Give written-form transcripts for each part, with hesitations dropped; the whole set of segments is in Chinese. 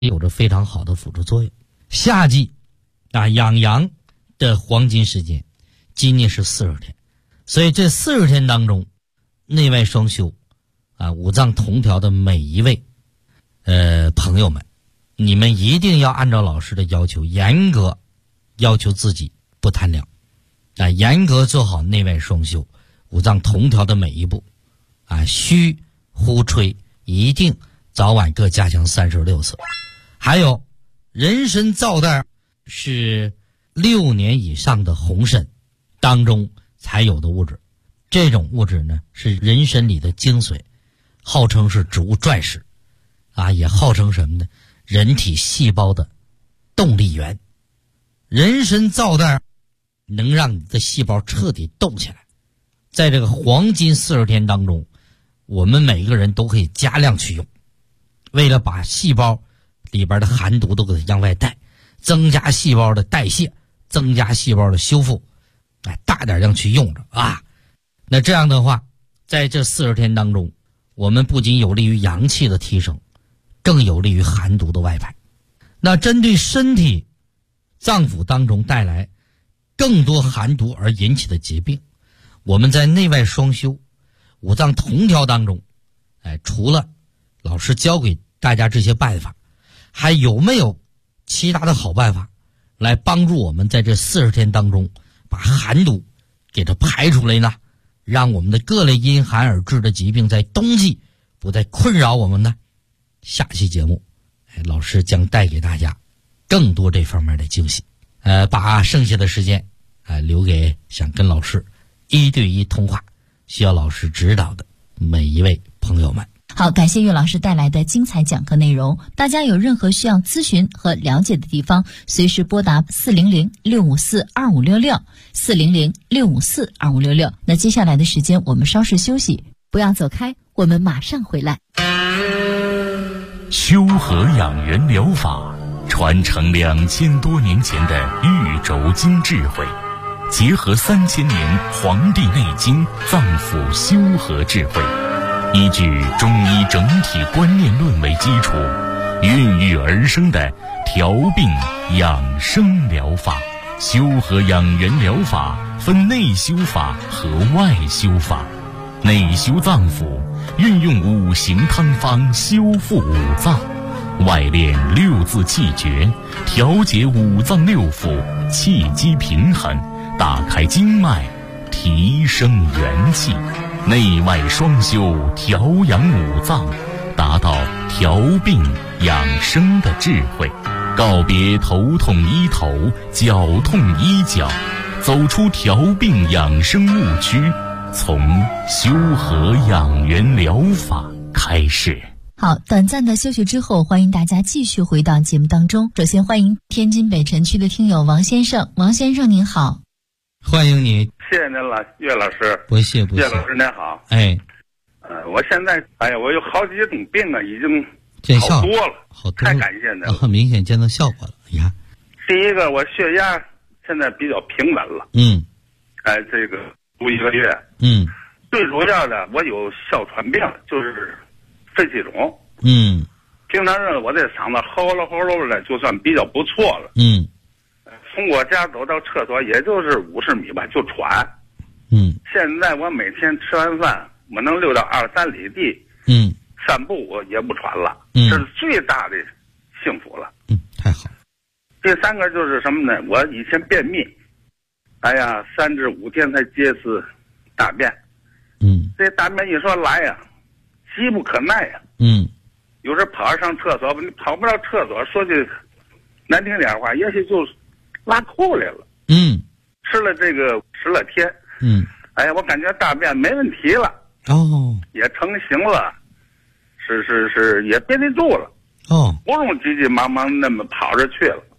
有着非常好的辅助作用。夏季养阳的黄金时间今年是40天，所以这40天当中内外双修五脏同调的每一位朋友们，你们一定要按照老师的要求，严格要求自己不贪凉严格做好内外双修五脏同调的每一步虚呼吹一定早晚各加强36次。还有人参皂袋是6年以上的红参当中才有的物质，这种物质呢是人参里的精髓，号称是植物钻石也号称什么呢？人体细胞的动力源。人参皂袋能让你的细胞彻底动起来。在这个黄金40天当中，我们每个人都可以加量去用，为了把细胞里边的寒毒都给它向外带，增加细胞的代谢，增加细胞的修复，大点量去用着那这样的话，在这40天当中，我们不仅有利于阳气的提升，更有利于寒毒的外排。那针对身体脏腑当中带来更多寒毒而引起的疾病，我们在内外双修五脏同调当中除了老师教给大家这些办法，还有没有其他的好办法来帮助我们在这40天当中把寒毒给它排出来呢？让我们的各类因寒而致的疾病在冬季不再困扰我们呢？下期节目老师将带给大家更多这方面的惊喜。把剩下的时间留给想跟老师1对1通话需要老师指导的每一位朋友们。 好，感谢岳老师带来的精彩讲课内容。大家有任何需要咨询和了解的地方，随时拨打400-654-2566 400-654-2566。那接下来的时间我们稍事休息，不要走开，我们马上回来。 修和养元疗法传承2000多年前的玉轴经智慧，结合3000年《黄帝内经》脏腑修和智慧，依据中医整体观念论为基础，孕育而生的调病养生疗法。修和养元疗法分内修法和外修法。内修脏腑，运用5行汤方修复五脏；外练6字气诀，调节五脏6腑，气机平衡，打开经脉，提升元气。内外双修，调养五脏，达到调病养生的智慧。告别头痛医头，脚痛医脚，走出调病养生误区，从修和养元疗法开始。 好，短暂的休息之后，欢迎大家继续回到节目当中。首先欢迎天津北辰区的听友王先生。王先生您好。 欢迎你。 谢谢您了，岳老师。 不谢。 岳老师您好。我现在我有好几种病已经见好多了，太感谢您了。 明显见到效果了呀。 第一个，我血压现在比较平稳了。这个读1个月。最主要的，我有哮喘病，就是肺气肿。平常日我这嗓子吼噜的，就算比较不错了。从我家走到厕所也就是50米吧，就喘。现在我每天吃完饭，我能溜到2-3里地。散步我也不喘了。这是最大的幸福了。 太好。 第3个就是什么呢？我以前便秘，3至5天才接次大便。这大便一说来呀，急不可耐呀。有时跑上厕所，你跑不到厕所，说句难听点话，也许就拉裤来了。吃了这个10来天。我感觉大便没问题了。也成型了。是也憋得住了。不用急急忙忙那么跑着去了。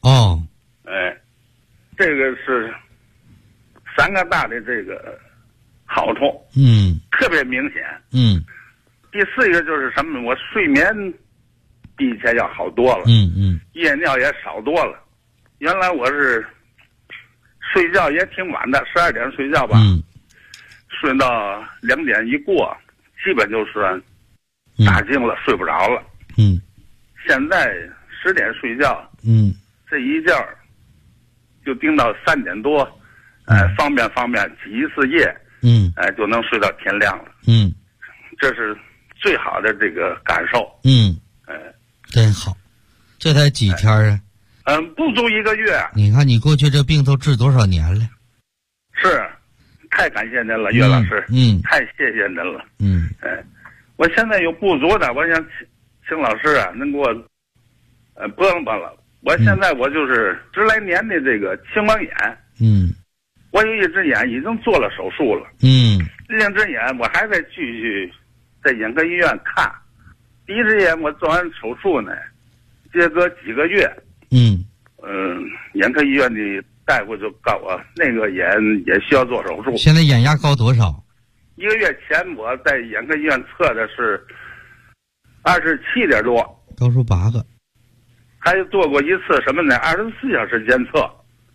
这个是3个大的这个好处。特别明显。第4个就是什么？我睡眠比以前要好多了。夜尿也少多了。原来我是睡觉也挺晚的，12点睡觉吧。睡到2点一过，基本就是大惊了，睡不着了。现在 10点睡觉，这一觉就盯到3点多，方便挤一次夜，就能睡到天亮了，这是最好的这个感受， 真好，这才几天啊？ 不足1个月。 你看你过去这病都治多少年了？ 是，太感谢您了，岳老师，太谢谢您了，我现在有不足的，我想请老师啊，能给我帮帮了。我现在我就是10来年的这个青光眼，我有一只眼已经做了手术了，另一只眼我还在继续在眼科医院看。第一只眼我做完手术呢，接隔几个月，眼科医院的大夫就告我那个眼也需要做手术。 现在眼压高多少 ？1个月前我在眼科医院测的是27点多， 高出8个。 还做过一次什么呢？24小时监测。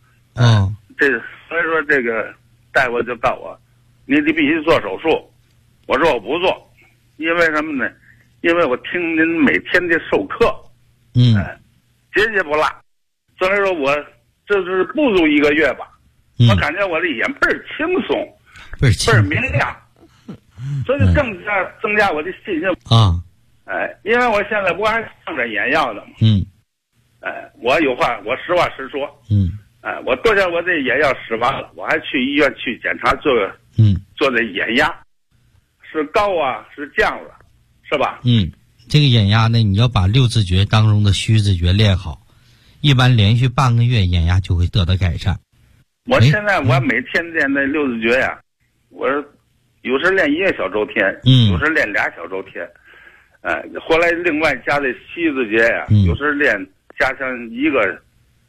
所以说这个大夫就告我，你必须做手术。我说我不做，因为什么呢？因为我听您每天的授课，节不落。所以说我这是不足1个月吧，我感觉我的眼倍儿轻松，倍儿明亮，所以更加增加我的信心啊。 因为我现在不还上着眼药的吗？我有话，我实话实说。我多少我这眼药使完了，我还去医院去检查做这眼压，是高啊，是降了，是吧？ 这个眼压呢，你要把6字诀当中的虚字诀练好，一般连续半个月眼压就会得到改善。 我现在我每天练那6字诀呀，我有时练1个小周天，有时练2小周天，后来另外加这7字诀呀，有时练加上一个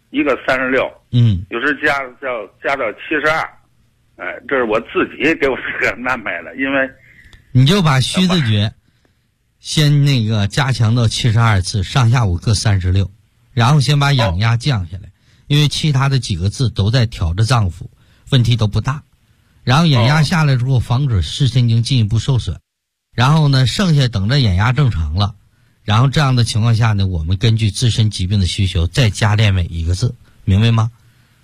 36，有时加到72，这是我自己给我这个安排的，因为你就把虚字诀先那个加强到72次，上下午各36，然后先把眼压降下来，因为其他的几个字都在调着脏腑，问题都不大。然后眼压下来之后，防止视神经进一步受损。然后呢，剩下等着眼压正常了，然后这样的情况下呢，我们根据自身疾病的需求再加练每一个字，明白吗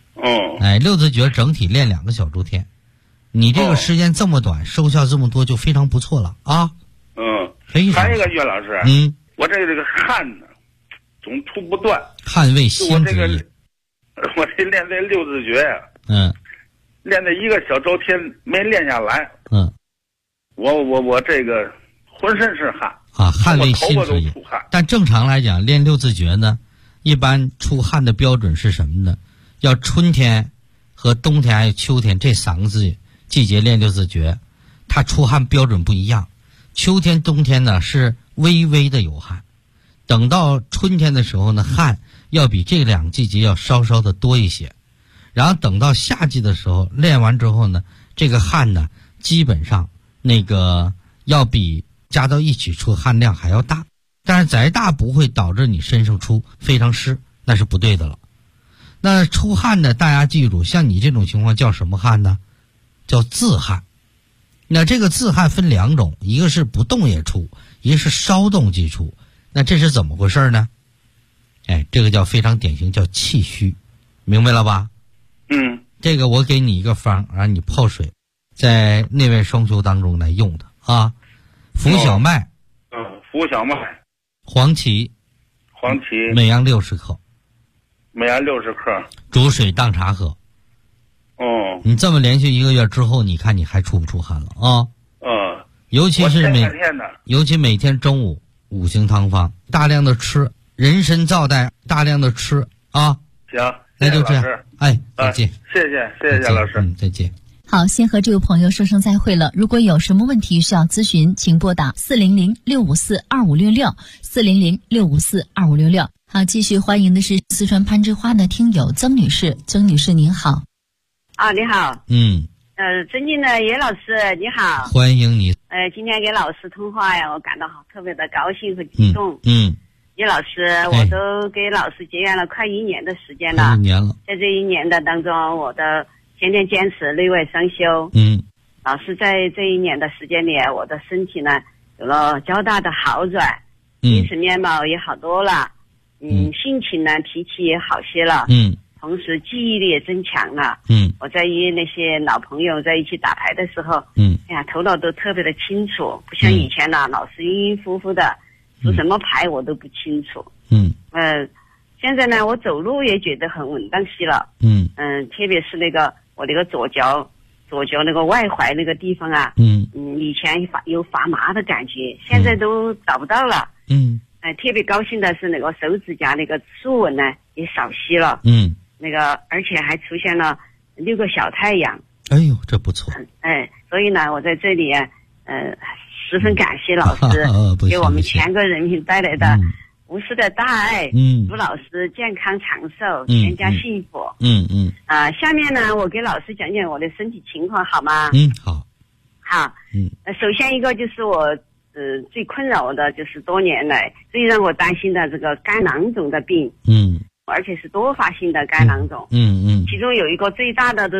？6字诀整体练2个小周天，你这个时间这么短，收效这么多，就非常不错了啊。非常。 还有一个岳老师，我这个汗呢总出不断， 汗为心之意。 我这练这6字诀呀，练这1个小周天没练下来，我这个浑身是汗啊，汗为心之意。但正常来讲，练6字诀呢，一般出汗的标准是什么呢？要春天和冬天还有秋天这3个季节练6字诀，它出汗标准不一样。秋天冬天呢是微微的有汗，等到春天的时候呢，汗要比这2个季节要稍稍的多一些，然后等到夏季的时候练完之后呢，这个汗呢基本上那个要比加到一起出汗量还要大，但是再大不会导致你身上出非常湿，那是不对的了。那出汗呢，大家记住，像你这种情况叫什么汗呢？叫自汗。那这个自汗分2种，一个是不动也出，一个是稍动即出。那这是怎么回事呢？这个叫非常典型，叫气虚，明白了吧？这个我给你一个方，让你泡水，在内外双修当中来用的啊。浮小麦， 浮小麦， 黄芪，每样60克，煮水当茶喝。你这么连续1个月之后，你看你还出不出汗了啊？尤其每天中午5行汤方，大量的吃，人参皂带大量的吃啊。 行， 那就这样。再见。 谢谢老师。 再见。 好，先和这位朋友说声再会了。如果有什么问题需要咨询，请拨打400-654-2566 400-654-2566。好，继续欢迎的是四川攀枝花的听友曾女士。曾女士您好。 你好。尊敬的叶老师你好。 欢迎你。 今天给老师通话呀，我感到特别的高兴和激动。叶老师，我都给老师结缘了快1年的时间了。 1年了。 在这1年的当中，我的天天坚持内外双修。老师在这1年的时间里，我的身体呢有了较大的好转，精神面貌也好多了， 心情呢脾气也好些了，同时记忆力也增强了，我在与那些老朋友在一起打牌的时候，哎呀，头脑都特别的清楚，不像以前呢，老是晕晕乎乎的，出什么牌我都不清楚，现在呢，我走路也觉得很稳当些了，特别是那个我那个左脚那个外踝那个地方啊，以前有发麻的感觉，现在都找不到了，特别高兴的是那个手指甲那个竖纹呢也少些了，那个而且还出现了6个小太阳， 哎呦，这不错， 所以呢，我在这里十分感谢老师给我们全国人民带来的无私的大爱，祝老师健康长寿，全家幸福。下面呢，我给老师讲讲我的身体情况，好吗？ 好。 首先一个就是我最困扰的就是多年来最让我担心的这个肝囊肿的病，而且是多发性的肝囊肿，其中有一个最大的都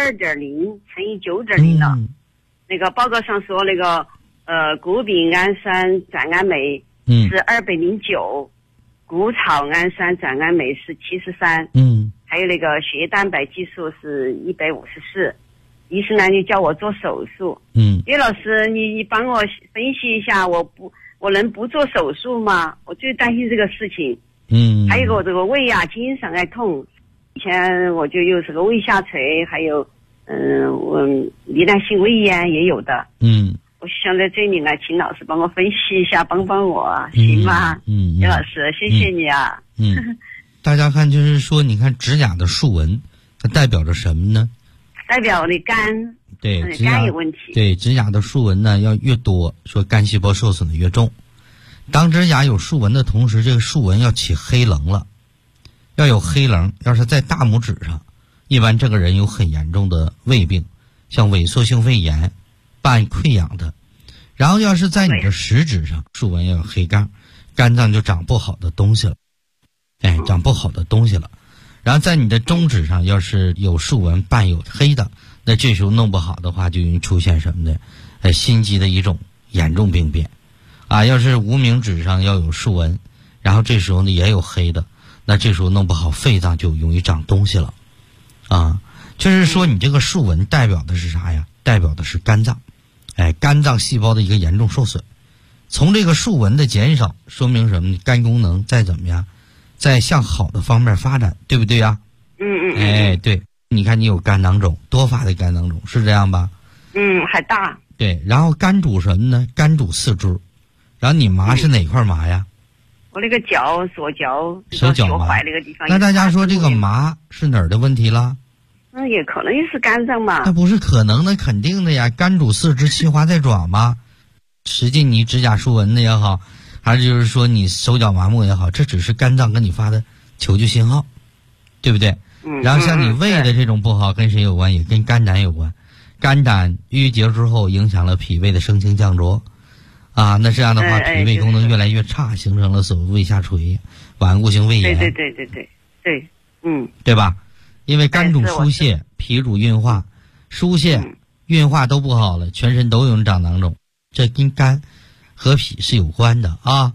12.0乘以9.0了，那个报告上说那个谷丙氨酸转氨酶是209，谷草氨酸转氨酶是73，还有那个血蛋白激素是154，医生呢就叫我做手术，叶老师你帮我分析一下，我能不做手术吗？我最担心这个事情，还有我这个胃啊经常爱痛，以前我就有这个胃下垂，还有我糜烂性胃炎也有的，我想在这里呢，请老师帮我分析一下，帮我，行吗？叶老师，谢谢你啊。 大家看，就是说，你看指甲的竖纹，它代表着什么呢？ 代表我的肝， 对， 肝有问题。 对，指甲的竖纹呢要越多，说肝细胞受损的越重。当指甲有竖纹的同时，这个竖纹要起黑棱了，要有黑棱。要是在大拇指上，一般这个人有很严重的胃病，像萎缩性胃炎。伴溃疡的，然后要是在你的食指上竖纹要有黑杠，肝脏就长不好的东西了，长不好的东西了。然后在你的中指上要是有竖纹伴有黑的，那这时候弄不好的话就容易出现什么呢？心肌的一种严重病变啊。要是无名指上要有竖纹，然后这时候呢也有黑的，那这时候弄不好肺脏就容易长东西了啊。就是说你这个竖纹代表的是啥呀？代表的是肝脏。肝脏细胞的一个严重受损，从这个竖纹的减少，说明什么呢？肝功能再怎么样，在向好的方面发展，对不对呀？对，你看你有肝囊肿，多发的肝囊肿，是这样吧？ 还大。对， 然后肝主什么呢？肝主四肢，然后你麻是哪块麻呀？ 我那个脚，左脚手脚麻那个地方。 那大家说这个麻是哪儿的问题了？ 那也可能是肝脏嘛。 那不是可能的，肯定的呀。肝主四肢，气化在爪嘛。实际你指甲竖纹的也好，还是就是说你手脚麻木也好，这只是肝脏跟你发的求救信号，对不对？然后像你胃的这种不好，跟谁有关？也跟肝胆有关。肝胆淤结之后，影响了脾胃的升清降浊，啊，那这样的话，脾胃功能越来越差，形成了所谓胃下垂、顽固性胃炎。 对， 对吧？因为肝主疏泄，脾主运化，疏泄、运化都不好了，全身都有长囊肿，这跟肝和脾是有关的啊。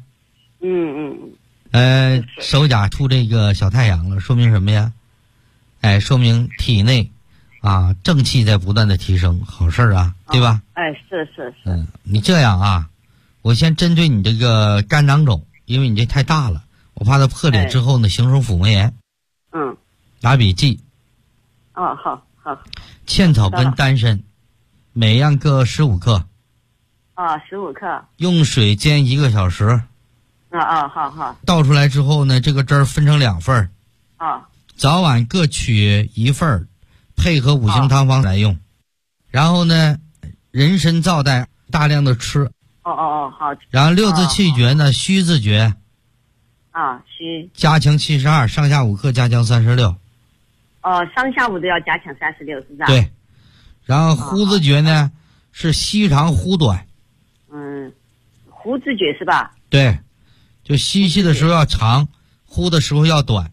手甲出这个小太阳了，说明什么呀？说明体内啊正气在不断的提升，好事啊，对吧？ 是。 你这样啊，我先针对你这个肝囊肿，因为你这太大了，我怕它破裂之后呢，形成腹膜炎。拿笔记。 好。 茜草根、丹参，每样各15克。 15克。 用水煎1个小时。 好。 倒出来之后呢，这个汁儿分成2份。早晚各取1份，配合5行汤方来用。然后呢，人参皂带大量的吃。 好。 然后6字气诀呢，虚字诀。 虚。 加强72，上下5克，加强36。 上下午都要加强36，是吧？ 对。然后呼字诀呢，是吸长呼短。 呼字诀是吧？ 对，就吸气的时候要长，呼的时候要短。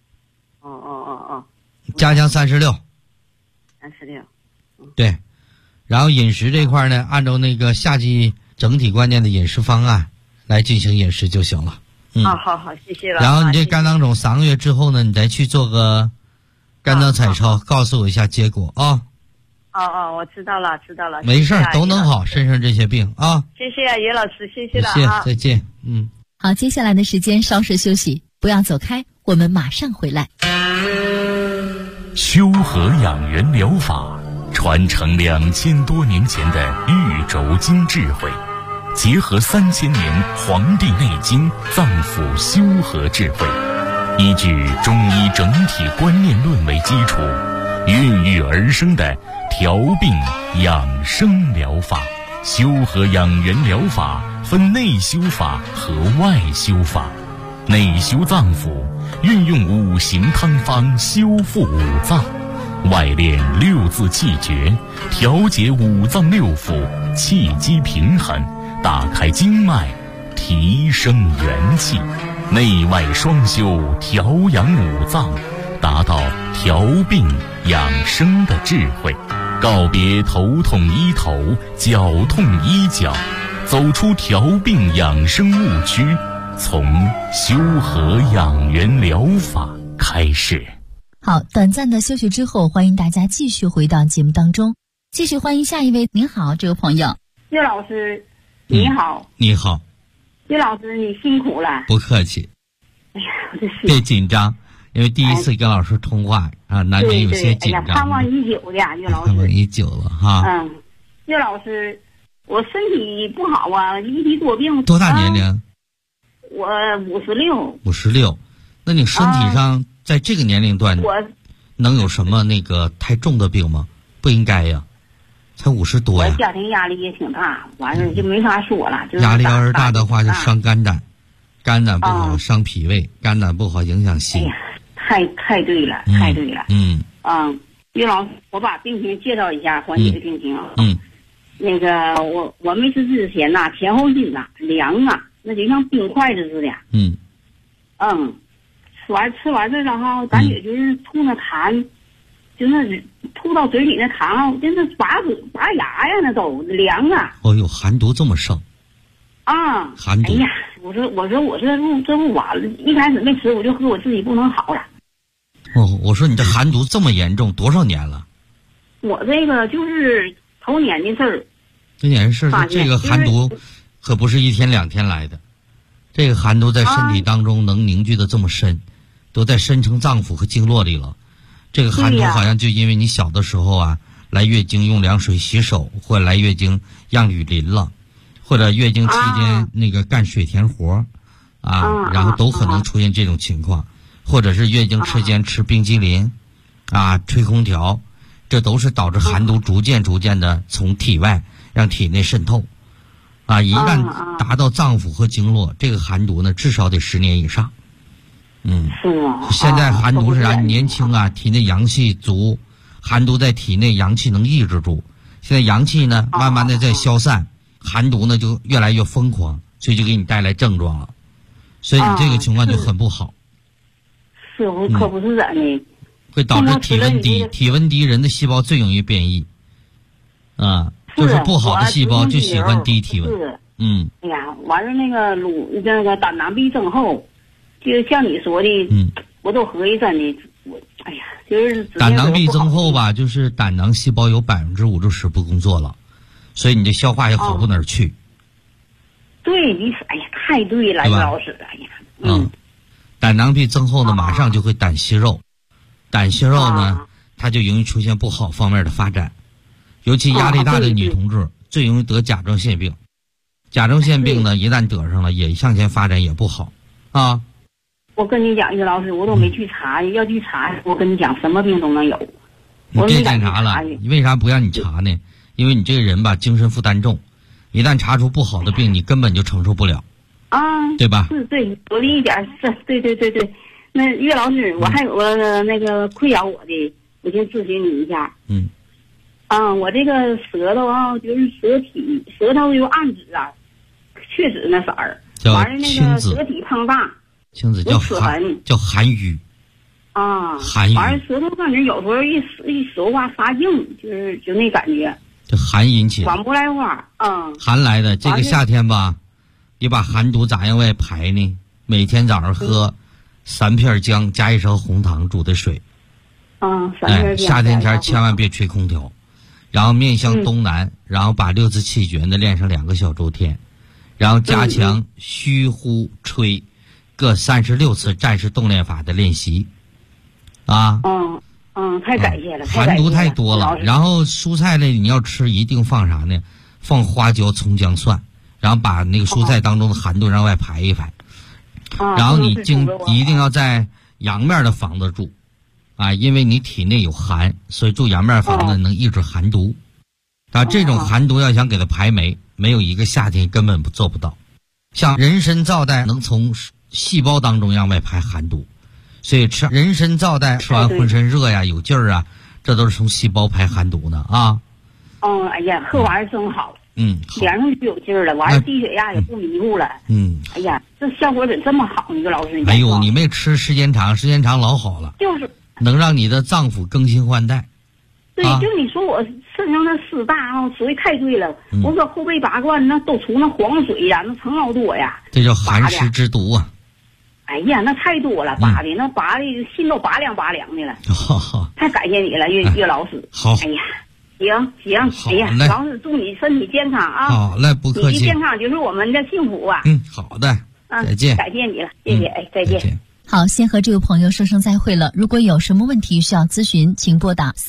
加强36。对。然后饮食这块呢，按照那个夏季整体观念的饮食方案来进行饮食就行了。 好，谢谢了。 然后你这肝囊肿3个月之后呢，你再去做个肝脏彩超，告诉我一下结果啊。 我知道了。 没事都能好，身上这些病啊。 谢谢于老师，谢谢了啊。再见。 好，接下来的时间稍事休息，不要走开，我们马上回来。 修和养元疗法传承2000多年前的玉轴经智慧，结合3000年《黄帝内经》脏腑修和智慧，依据中医整体观念论为基础，孕育而生的调病养生疗法。修和养元疗法分内修法和外修法。内修脏腑，运用5行汤方修复5脏；外练6字气诀，调节5脏6腑，气机平衡，打开经脉，提升元气。内外双修，调养5脏，达到调病养生的智慧。告别头痛医头，脚痛医脚，走出调病养生误区，从修和养元疗法开始。 好，短暂的休息之后，欢迎大家继续回到节目当中，继续欢迎下一位。您好，这位朋友。 岳老师，你好。 你好。 岳老师，你辛苦了。 不客气。 哎呀，我这是别紧张，因为第一次跟老师通话啊，难免有些紧张。 盼望已久的岳老师。 盼望已久了哈。 岳老师，我身体不好啊，一体多病。 多大年龄？ 我56。 56，那你身体上在这个年龄段，能有什么那个太重的病吗？不应该呀，才50多呀。 我家庭压力也挺大，完事就没法说了。就是压力要是大的话，就伤肝胆，肝胆不好伤脾胃，肝胆不好影响心。 哎呀，太对了，太对了。岳老师，我把病情介绍一下，缓解的病情。那个我没吃之前呐，前后筋呐凉啊。那就像冰块子似的。吃完这了哈，感觉就是吐那痰，就那吐到嘴里那痰，真是拔牙呀，那都凉啊。 哦呦，寒毒这么盛。寒毒。 哎呀，我说这不完了，一开始没吃，我就说我自己不能好了。 我说你这寒毒这么严重，多少年了？ 我这个就是头年的事儿。 这年事儿，这个寒毒。可不是1天2天来的，这个寒毒在身体当中能凝聚的这么深，都在深层脏腑和经络里了。这个寒毒好像就因为你小的时候啊，来月经用凉水洗手，或者来月经让雨淋了，或者月经期间那个干水田活然后都可能出现这种情况，或者是月经期间吃冰激凌吹空调，这都是导致寒毒逐渐的从体外让体内渗透。一旦达到脏腑和经络，这个寒毒呢，至少得10年以上。 是吗？ 现在寒毒是啥？年轻体内阳气足，寒毒在体内阳气能抑制住。现在阳气呢，慢慢的在消散，寒毒呢就越来越疯狂，所以就给你带来症状了。所以你这个情况就很不好。 是，我可不是人呢。 会导致体温低，体温低人的细胞最容易变异。就是不好的细胞就喜欢低体温。 哎呀，完了那个胆囊壁增厚，就像你说的，我都合计真的，哎呀，就是胆囊壁增厚吧，就是胆囊细胞有5%至10%不工作了，所以你这消化也好不哪儿去。 对，你哎呀，太对了，老师，哎呀， 胆囊壁增厚呢，马上就会胆息肉，胆息肉呢，它就容易出现不好方面的发展。尤其压力大的女同志最容易得甲状腺病，甲状腺病呢一旦得上了，也向前发展也不好我跟你讲，岳老师，我都没去查，要去查，我跟你讲，什么病都能有。 你别检查了，为啥不让你查呢？因为你这个人吧，精神负担重，一旦查出不好的病，你根本就承受不了对吧？ 是，对，有的一点是，对。那岳老师，我还有个那个困扰我的，我先咨询你一下。我这个舌头就是舌头有暗紫确实那色儿，完了那个舌体胖大， 青紫叫寒瘀寒瘀。 完了舌头感觉有时候一说话发硬，就那感觉。 这寒引起的， 管不来话。 寒来的这个夏天吧，你把寒毒咋样外排呢？ 每天早上喝3片姜加1勺红糖煮的水。 3片姜。 夏天天千万别吹空调，然后面向东南，然后把6字气诀呢练上2个小周天，然后加强虚呼吹各36次战士动练法的练习。 太感谢了。 寒毒太多了，然后蔬菜类你要吃一定放啥呢？放花椒、葱、姜、蒜，然后把那个蔬菜当中的寒毒让外排一排。然后你一定要在阳面的房子住，因为你体内有寒，所以住阳面房子能抑制寒毒。这种寒毒要想给它排没有一个夏天根本做不到。像人参皂苷能从细胞当中让外排寒毒。所以吃人参皂苷，吃完浑身热呀，有劲儿啊，这都是从细胞排寒毒的啊。 哎呀，喝完真好。脸上就有劲儿了，完了低血压也不迷糊了。哎呀，这效果怎么这么好呢？老师， 哎呦，你没吃时间长老好了， 就是能让你的脏腑更新换代。 对，就你说我肾上那湿大属于太对了。我说后背拔罐那都出那黄水呀，那成老多呀。 这叫寒湿之毒啊。 哎呀，那太多了，拔的那拔的心都拔凉的了。太感谢你了，岳老师。 好。 哎呀，行。哎呀，老师祝你身体健康啊！ 好嘞，不客气。 你的健康就是我们的幸福啊！ 好的。再见。 感谢你了，谢谢。再见。 好，先和这位朋友说声再会了。如果有什么问题需要咨询，请拨打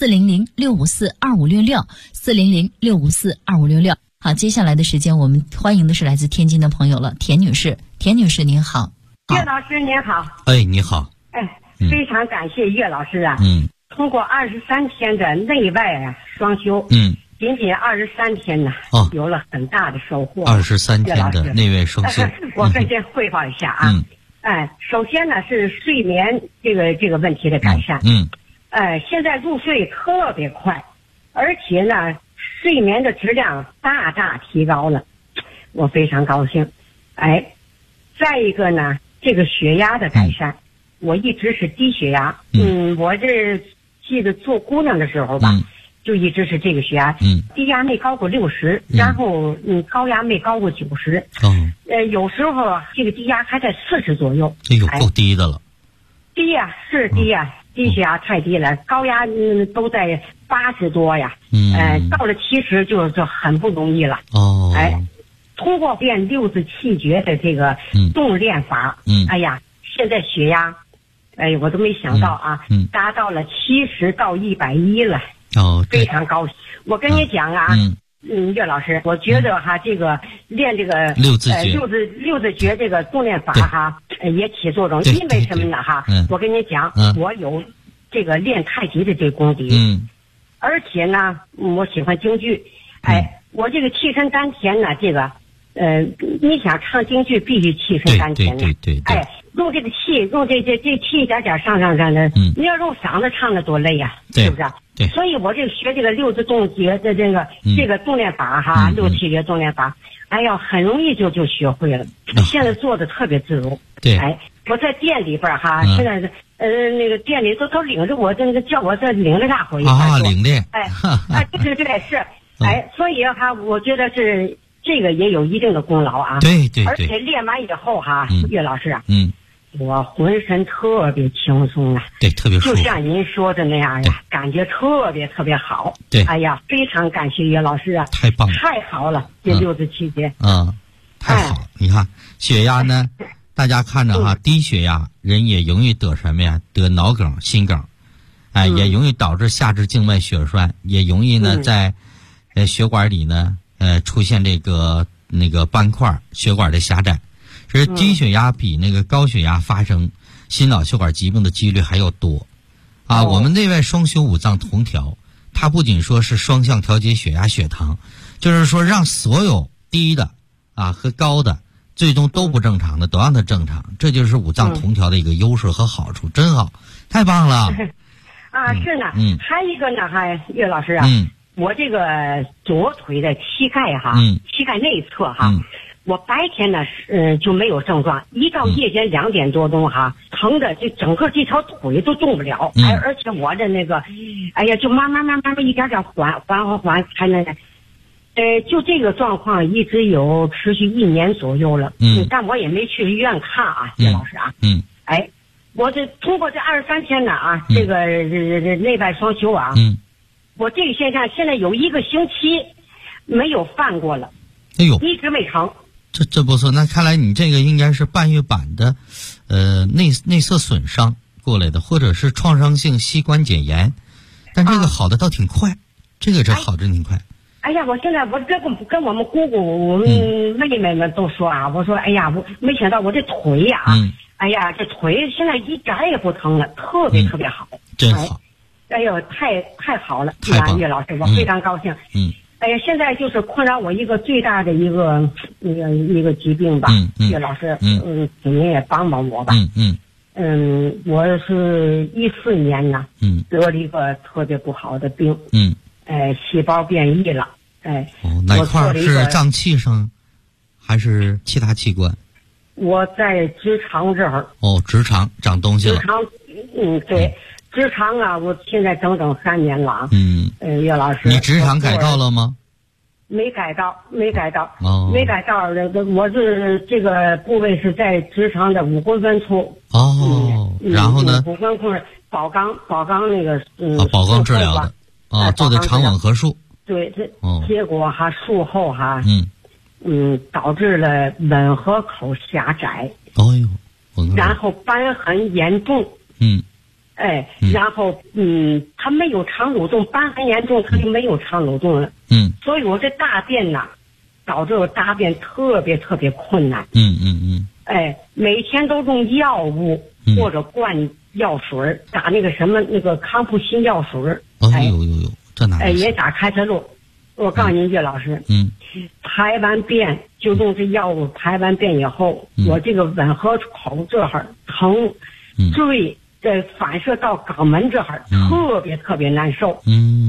400-654-2566，400-654-2566。好，接下来的时间我们欢迎的是来自天津的朋友了，田女士。田女士您好。 岳老师您好。 你好。 非常感谢岳老师啊。通过23天的内外双修，仅23天呢，有了很大的收获。 23天的内外双修， 我跟先汇报一下啊。首先呢是睡眠这个问题的改善。现在入睡特别快，而且呢睡眠的质量大大提高了，我非常高兴。再一个呢，这个血压的改善，我一直是低血压。我这记得做姑娘的时候吧，就一直是这个血压。低压没高过60，然后高压没高过90。有时候这个低压还在40左右。 哎呦，够低的了。 低呀，是低呀，低血压太低了，高压都在80多呀。到了70就很不容易了。通过练6字气诀的这个动练法，哎呀，现在血压，我都没想到啊，达到了70到110了。非常高兴。我跟你讲啊，岳老师，我觉得这个练这个 6字诀 6字诀这个动练法也起作用。因为什么呢我跟你讲，我有这个练太极的这功底。而且呢，我喜欢京剧。我这个气沉丹田呢，这个你想唱京剧必须气沉丹田呢。对。用这个气，用这气一点点上的。你要用嗓子唱的多累呀，是不是？ 对。 所以我这个学这个6字动诀的这个动练法6气诀动练法，哎呀，很容易就学会了。现在做的特别自如。 对。 我在店里边现在那个店里都领着我，这个叫我这领着大伙一块做。 领练。 对是。所以我觉得是这个也有一定的功劳啊。 对。 而且练完以后岳老师我浑身特别轻松啊。对，特别舒服。就像您说的那样呀，感觉特别特别好。对。哎呀，非常感谢岳老师啊！太棒了，太好了，这6字气诀。 太好了。你看血压呢，大家看着低血压人也容易得什么呀？得脑梗、心梗，也容易导致下肢静脉血栓，也容易呢在血管里呢出现那个斑块，血管的狭窄。其实低血压比那个高血压发生心脑血管疾病的几率还要多。我们内外双修五脏同调，它不仅说是双向调节血压血糖，就是说让所有低的和高的最终都不正常的都让它正常，这就是五脏同调的一个优势和好处。真好，太棒了。 是呢。还一个呢岳老师我这个左腿的膝盖膝盖内侧我白天呢就没有症状，一到夜间2点多钟疼的就整个这条腿都动不了。而且我的那个，哎呀，就慢慢一点点缓才能就这个状况一直有持续1年左右了。但我也没去医院看啊，叶老师啊。我这通过这23天呢啊，这个内外双修啊。我这个现象现在有1个星期没有犯过了。 哎呦， 一直没成。 这不错，那看来你这个应该是半月板的内侧损伤过来的，或者是创伤性膝关节炎，但这个好的倒挺快，这个好的挺快。 哎呀，我现在我这跟我们姑姑、我们妹妹们都说啊，我说哎呀，我没想到我这腿呀，哎呀，这腿现在一点也不疼了，特别特别好， 真好。 哎呦，太好了， 太棒了， 岳老师，我非常高兴。哎呀，现在就是困扰我一个最大的一个疾病吧，岳老师，请您也帮帮我吧。我是14年呢，得了一个特别不好的病，细胞变异了， 哪块是脏器上，还是其他器官？ 我在直肠这儿。 直肠长东西了。 直肠，对，直肠啊，我现在整3年了。岳老师， 你直肠改道了吗？ 没改道。没改道。我是这个部位是在直肠的5公分处。 然后呢？5 公分宝钢那个宝钢治疗的。做的肠吻合术。 对，结果术后导致了吻合口狭窄。然后瘢痕严重。然后它没有肠蠕动，瘢痕严重，它就没有肠蠕动了。所以我这大便呐，导致我大便特别特别困难。每天都用药物或者灌药水，打那个康复新药水。 这哪？ 也打开塞露。我告诉您，岳老师，排完便就用这药物，排完便以后，我这个吻合口这儿疼，坠反射到肛门这儿，特别特别难受。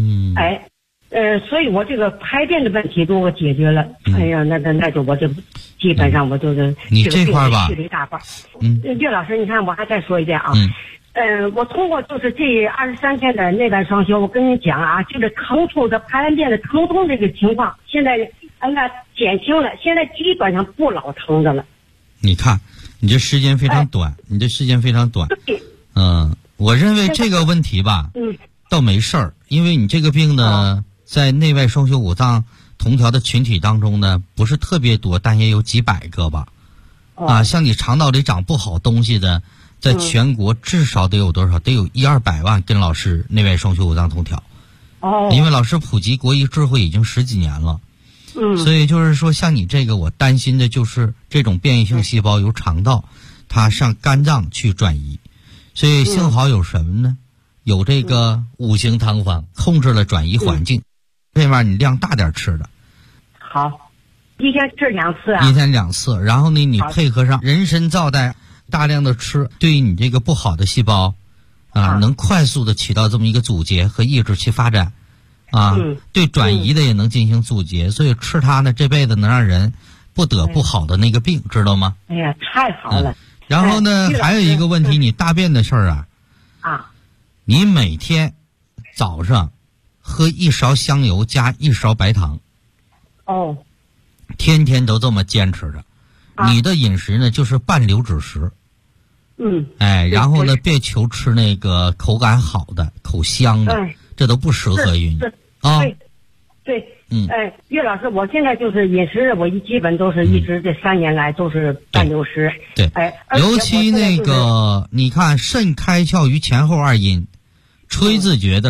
所以我这个排便的问题如果解决了，哎呀，那就我就基本上我就是你这块吧， 去了一大半。岳老师，你看我还再说一遍啊。我通过就是这23天的内外双修，我跟你讲啊，就是疼痛的排完便的疼痛这个情况，现在减轻了，现在基本上不老疼的了。 你看，你这时间非常短， 对。 我认为这个问题吧，倒没事儿，因为你这个病呢，在内外双修5脏同调的群体当中呢，不是特别多，但也有几百个吧。像你肠道里长不好东西的，在全国至少得有多少？得有100-200万跟老师内外双修5脏同调。因为老师普及国医智慧已经10几年了。所以就是说，像你这个，我担心的就是这种变异性细胞由肠道它上肝脏去转移。所以幸好有什么呢？有这个5行汤方控制了转移环境。这面你量大点吃的。 好，一天吃2次啊。 一天2次，然后呢，你配合上人参皂苷，大量的吃，对于你这个不好的细胞能快速的起到这么一个阻截和抑制其发展。对转移的也能进行阻截，所以吃它呢，这辈子能让人不得不好的那个病，知道吗？ 哎呀，太好了。 然后呢，还有一个问题，你大便的事儿你每天早上喝1勺香油加1勺白糖。天天都这么坚持着。你的饮食呢，就是半流质食。然后呢，别求吃那个口感好的、口香的，这都不适合于你啊。 对。岳老师，我现在就是饮食，我基本都是一直这3年来都是半流食。 对。尤其那个，你看肾开窍于前后2阴，吹自觉的。